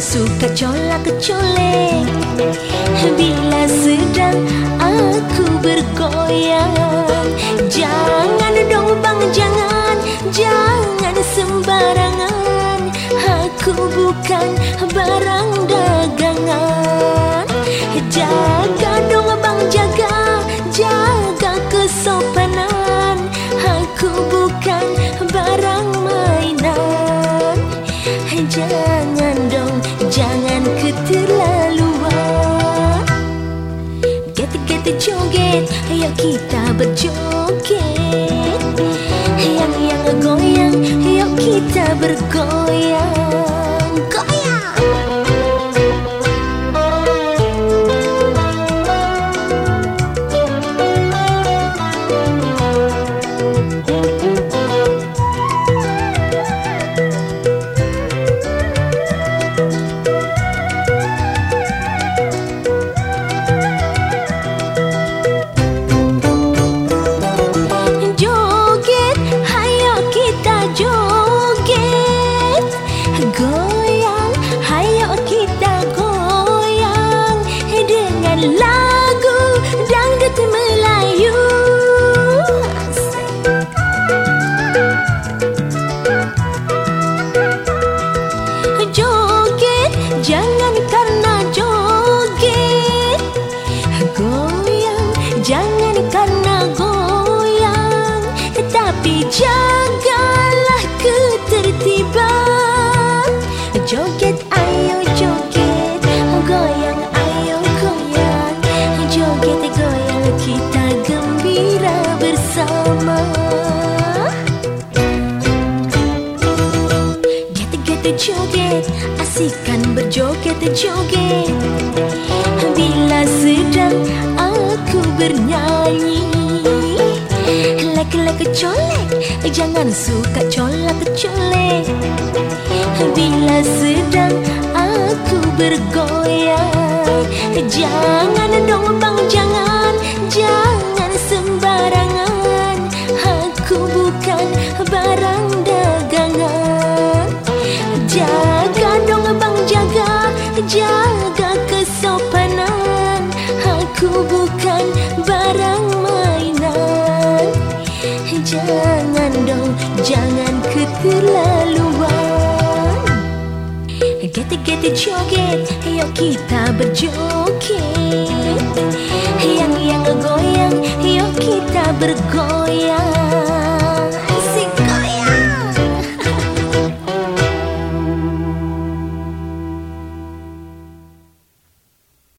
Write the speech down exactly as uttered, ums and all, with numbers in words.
suka colak-colek bila sedang aku bergoyang. Jangan dong bang, jangan, jangan sembarangan. Aku bukan barang dagangan. Jaga dong bang, jaga, jaga kesopanan. Aku bukan barang mainan. Jangan dong, jangan keterlaluan. Get-get joget, ayo kita berjoget. Yang-yang goyang, ayo kita bergoyang. Goyang! Goyang, hayo kita goyang dengan lagu dangdut Melayu. Joget, jangan karena joget. Goyang, jangan karena goyang. Tapi jagalah ketertiban. Joget, ayo joget, goyang, ayo goyang. Joget, goyang, kita gembira bersama. Get-get joget, asikkan berjoget joget bila sedang aku bernyanyi. Like-like colek, jangan suka colak-colek bila sedang aku bergoyang. Jangan dong bang, jangan, jangan sembarangan. Aku bukan barang dagangan. Jaga dong bang, jaga, jaga kesopanan. Aku bukan barang mainan. Jangan dong, jangan keterlaluan. Get-get joget, ayo kita berjoget. Yang-yang goyang, ayo kita bergoyang.